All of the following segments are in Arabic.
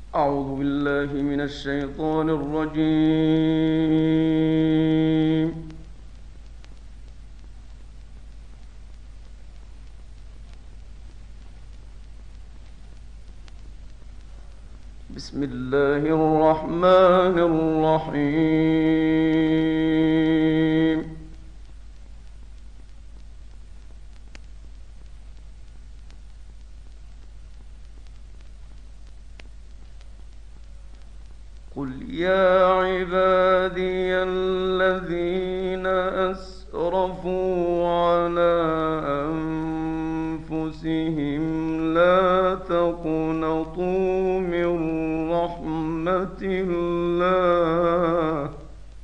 أعوذ بالله من الشيطان الرجيم. بسم الله الرحمن الرحيم. قل يا عبادي الذين أسرفوا على أنفسهم لا تقنطوا من رحمة الله.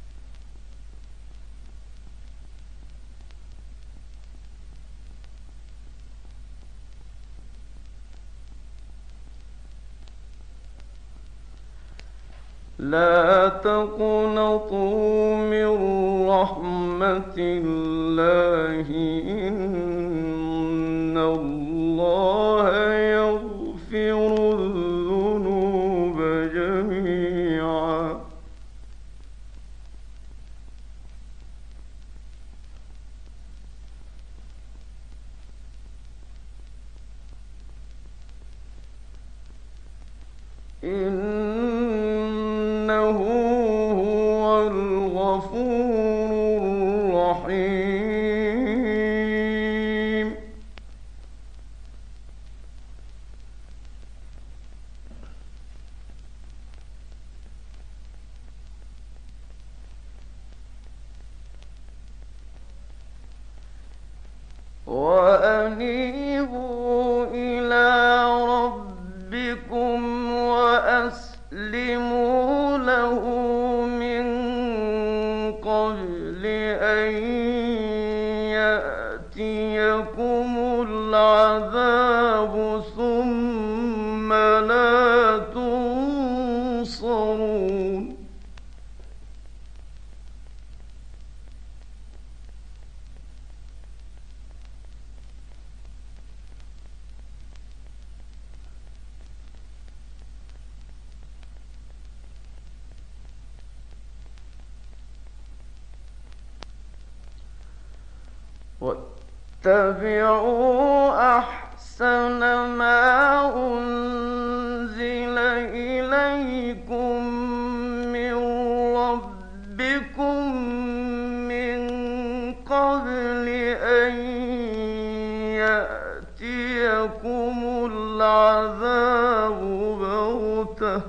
لا تقنطوا من رحمة الله، إن الله يغفر الذنوب جميعا. إنه هو الغفور الرحيم. وأنيبوا إلى ربكم وأسلموا له من قبل أن يأتيكم العذاب ثم لا تنصرون. واتبعوا أحسن ما أنزل إليكم من ربكم من قبل أن يأتيكم العذاب بغتة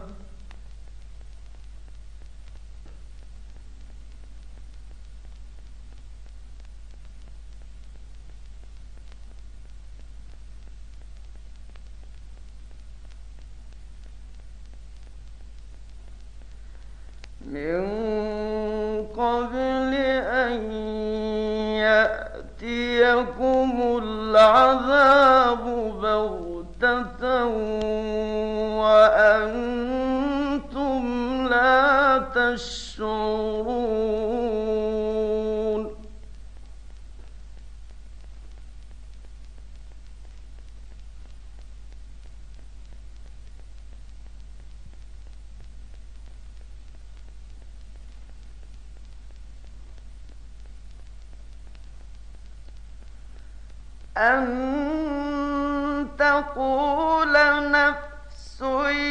من قبل أن يأتيكم العذاب بغتة وأنتم لا تشعرون. أن تقول نفس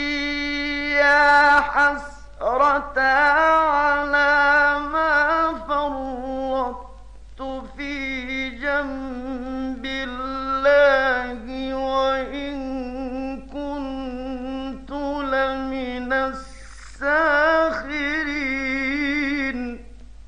يا حسرة على ما فرطت في جنب الله وإن كنت لمن الساخرين.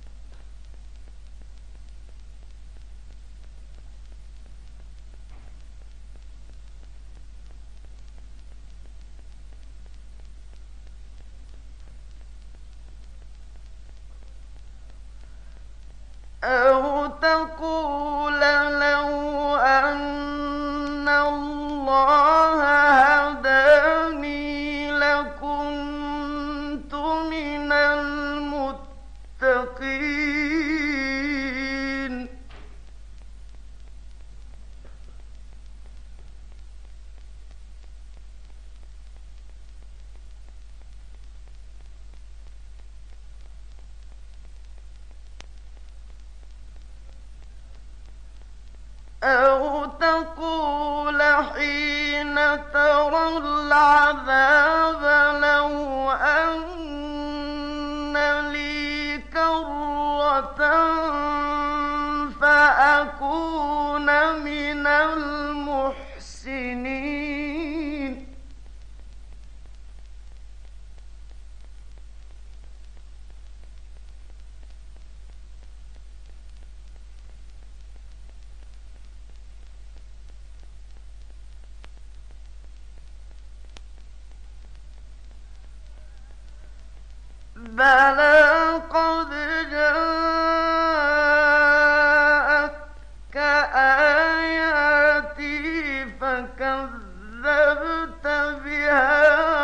أو تقول لو أن الله هداني لكنت من المتقين. أو تقول حين ترى العذاب لو أن لي كرة فأكون من المحسنين. بلى قد جاءتك آياتي فكذبت بها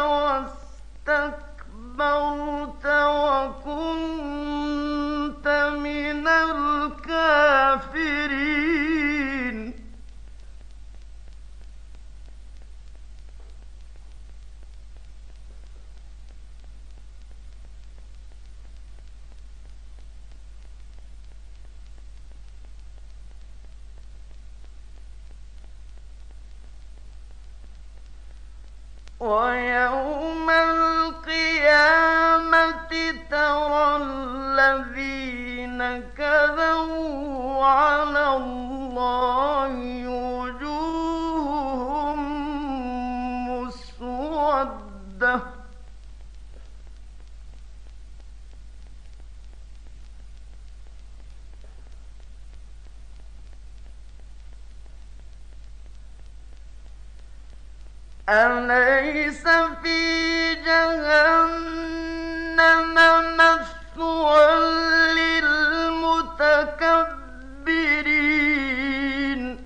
واستكبرت وكنت من الكافرين. ويوم القيامة ترى الذين كذبوا على الله وجوههم مسودة. أليس في جهنم مثوى للمتكبرين.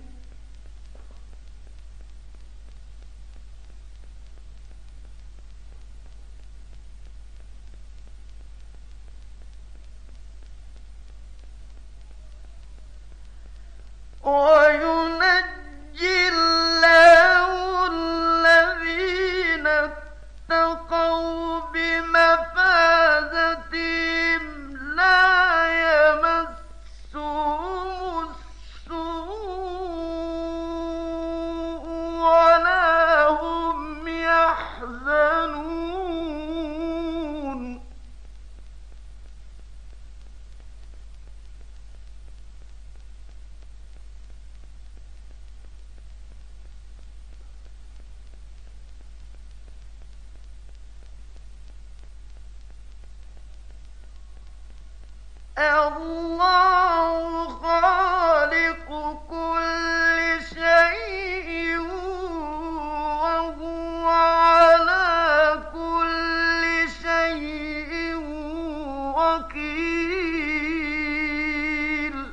وينجي الله الذين اتقوا بمفازتهم لا يمسهم السوء ولا هم يحزنون. الله خالق كل شيء وهو على كل شيء وكيل.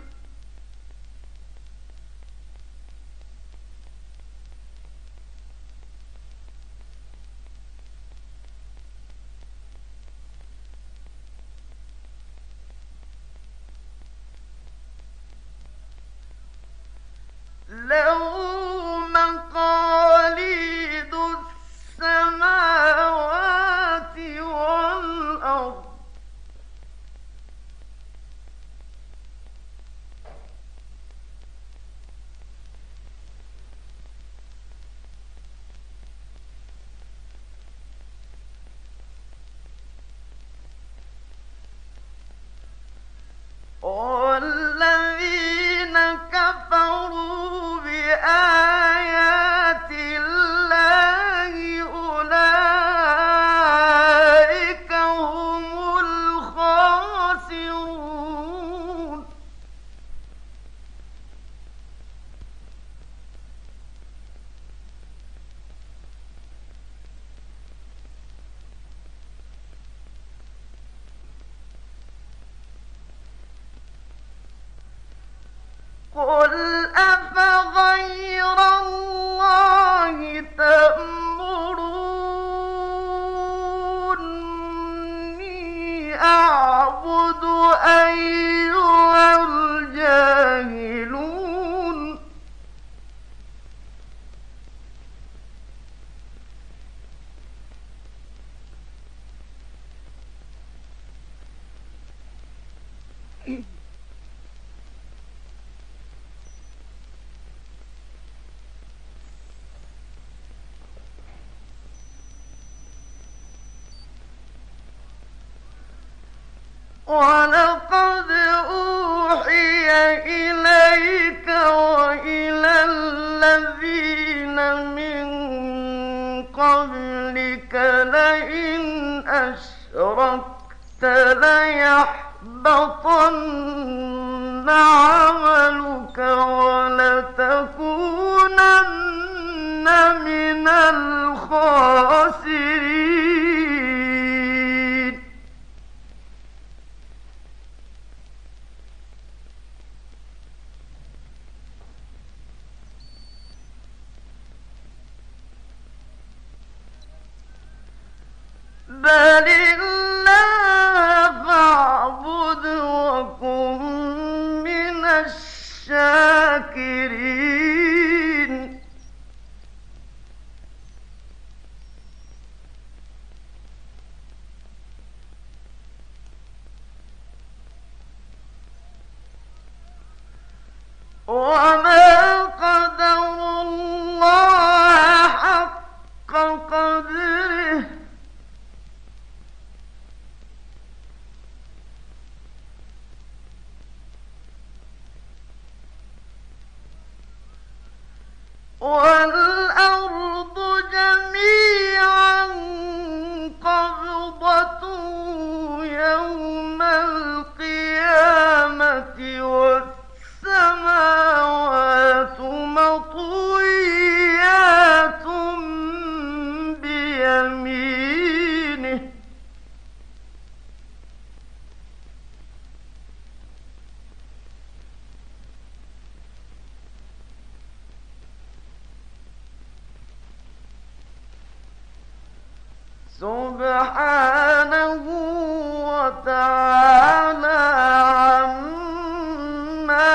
له مقاليد السماوات والأرض. والذين كفروا بآيات الله أولئك هم الخاسرون. قل أفغير الله تأمروني أعبد أيها الجاهلون. ولقد أوحي إليك وإلى الذين من قبلك لئن أشركت ليحبطن عملك ولتكونن من الخاسرين. بل الله فاعبد وكن من الشاكرين. وما قدروا الله حق قدره والأرض جميعا قبضته يوم القيامة والسماوات مطويات بيمينه سبحانه وتعالى عما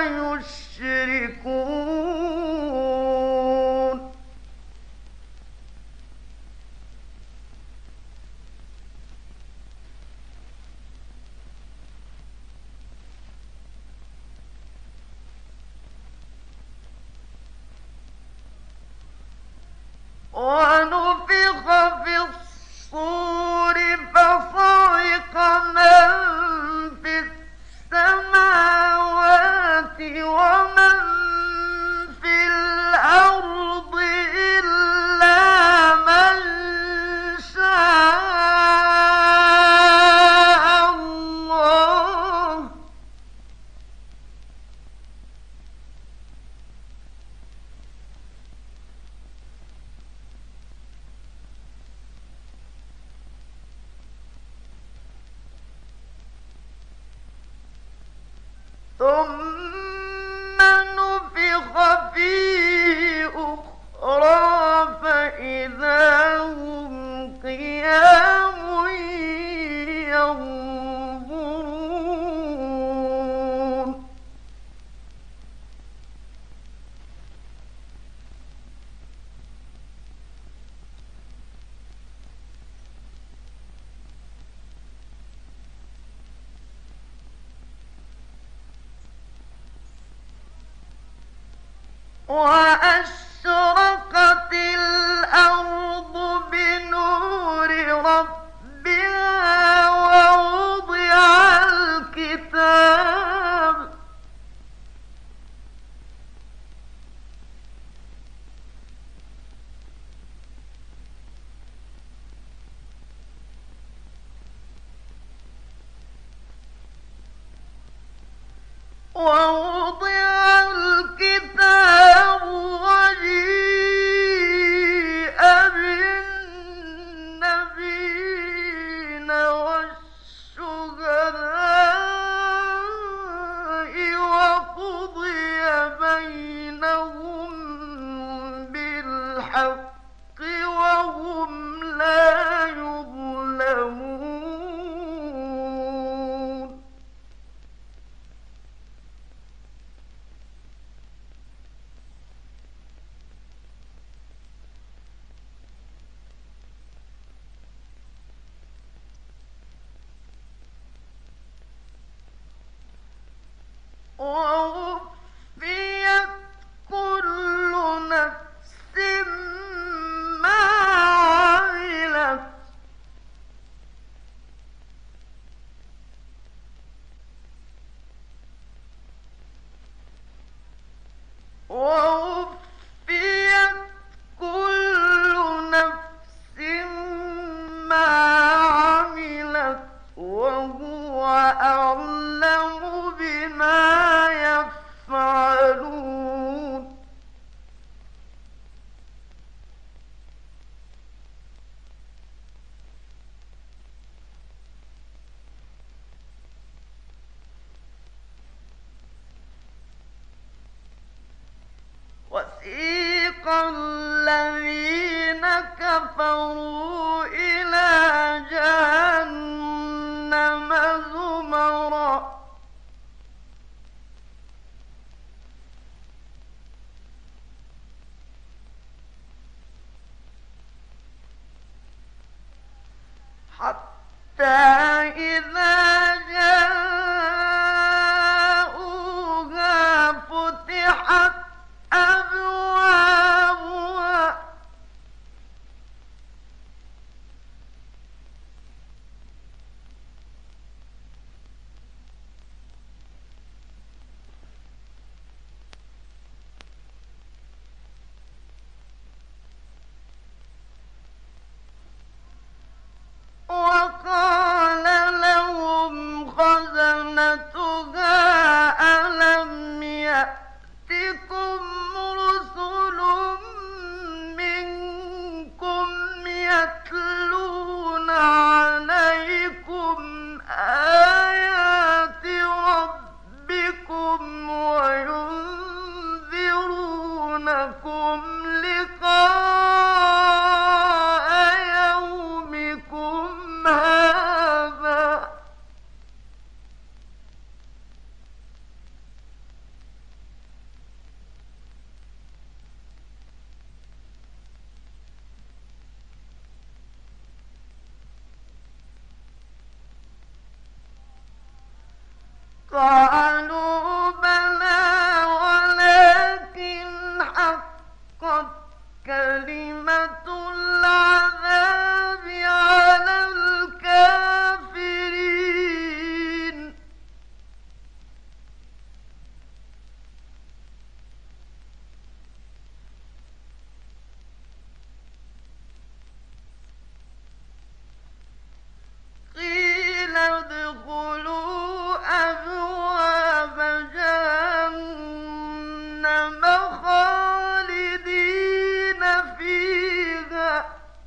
يشركون. ونفخ في الصور فصعق من في السماوات ومن في الأرض إلا من شاء الله ثم نفخ فيه أخرى فإذا هم قيام ينظرون. وأشرقت الأرض بنور ربها ووضع الكتاب وجيء بالنبيين والشهداء وقضي بينهم بالحق وهم لا يظلمون. ووفيت كل نفس ما عملت وسيق الذين كفروا إلى جهنم زمرا حتى إذا جاءوها فتحت أبوابها وقال لهم خزنتها ألم يأتكم رسل منكم يتلون عليكم آيات ربكم وينذرونكم لقاء يومكم هذا قالوا بلى ولكن حقت كلمة العذاب على الكافرين قيل ادخلوا أبواب جهنم خالدين فيها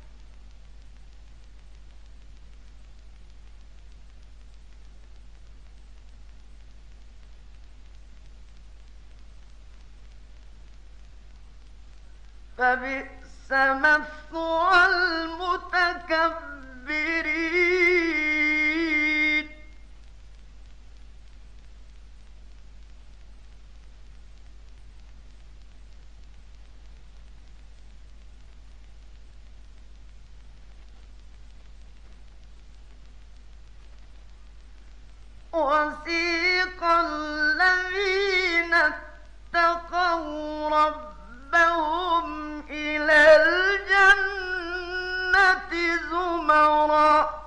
فبئس مثوى المتكبرين وسيق الذين اتقوا ربهم إلى الجنة زمرا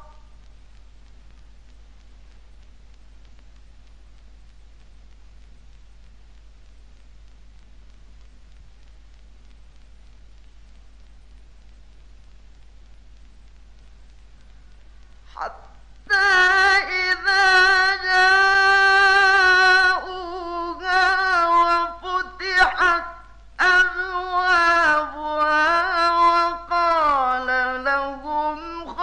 حتى إذا جاءوها وفتحت أبوابها وقال لهم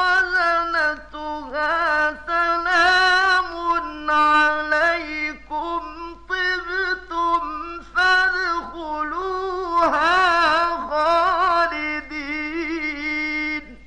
خزنتها سلام عليكم طبتم فادخلوها خالدين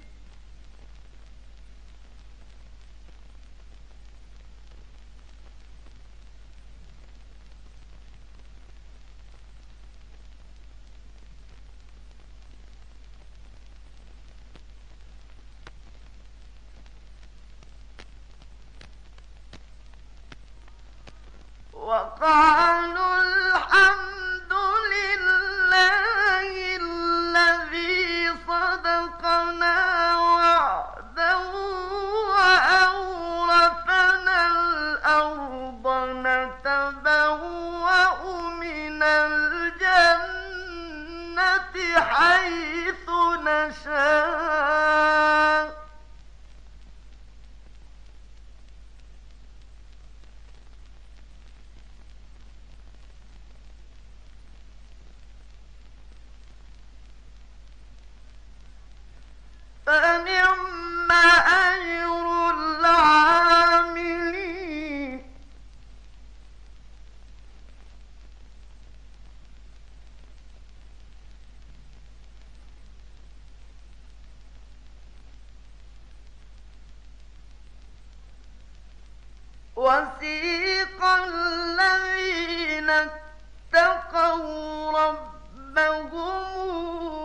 وقالوا الحمد لله الذي صدقنا وعده وأورثنا الأرض نتبوأ من الجنة حيث نشاء وسيق الذين اتقوا ربهم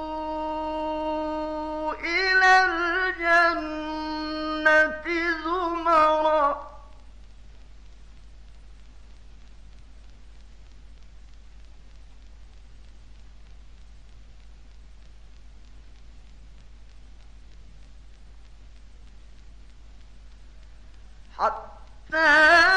إلى الجنة زمرا حتى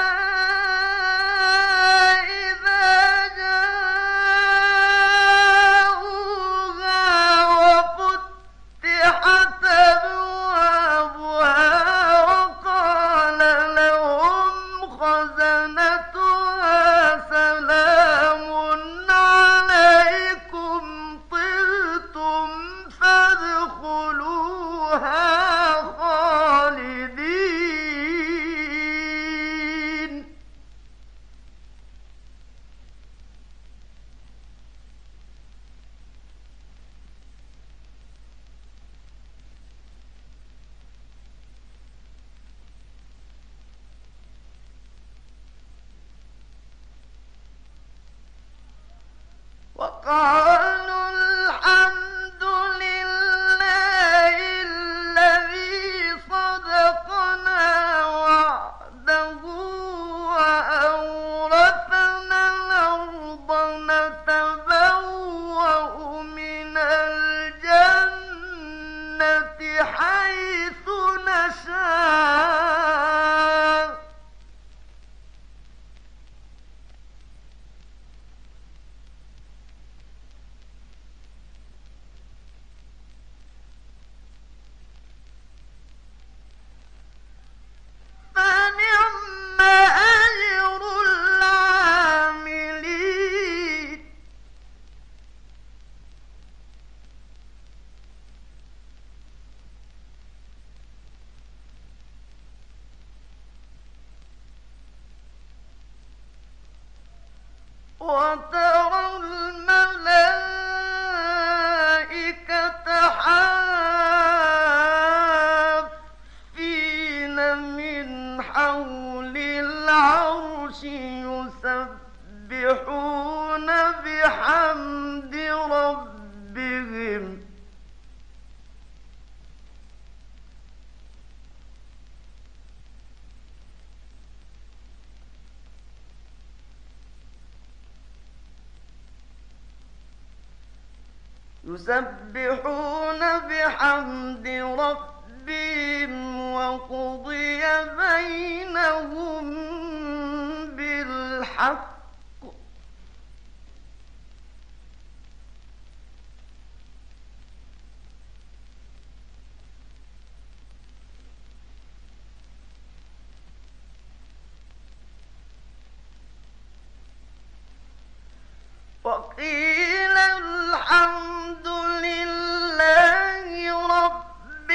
وقالوا الحمد لله الذي صدقنا وعده وأورثنا الأرض نتبوأ من الجنة حيث نشاء فنعم أجر العاملين وترى الملائكة حافين من حول العرش يسبحون بحمد ربهم وقضي بينهم بالحق وقيل الحمد لله رب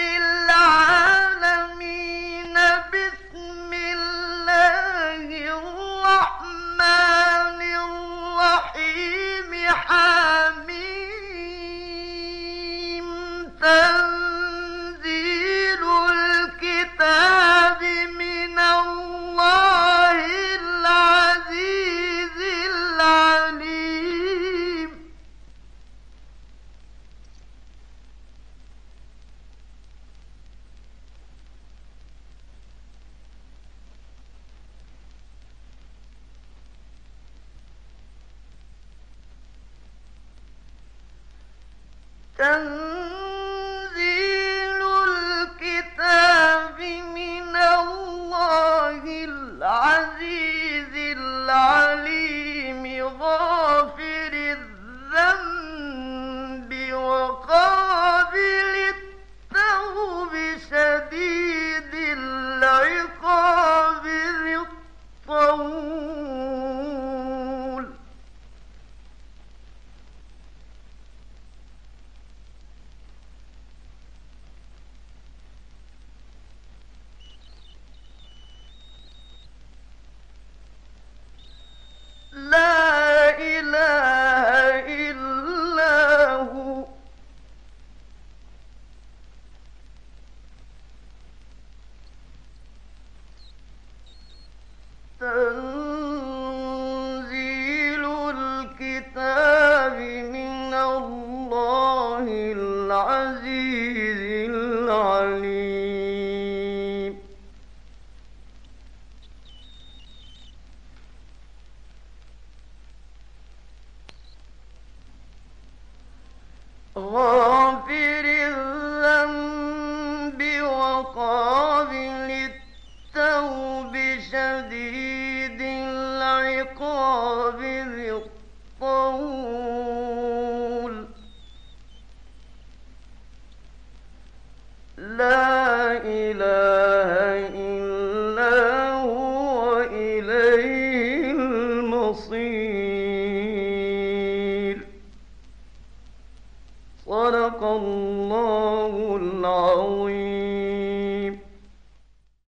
العالمين بسم الله الرحمن الرحيم حميم تنزيل الكتاب من الله العزيز العليم تنزيل الكتاب من الله العزيز العليم غافر الذنب وقابل التوب شديد العقاب ذي الطول تنزيل الكتاب من الله العزيز العليم غافر الذنب وقابل التوب شديد العقاب ذي الطول لا إله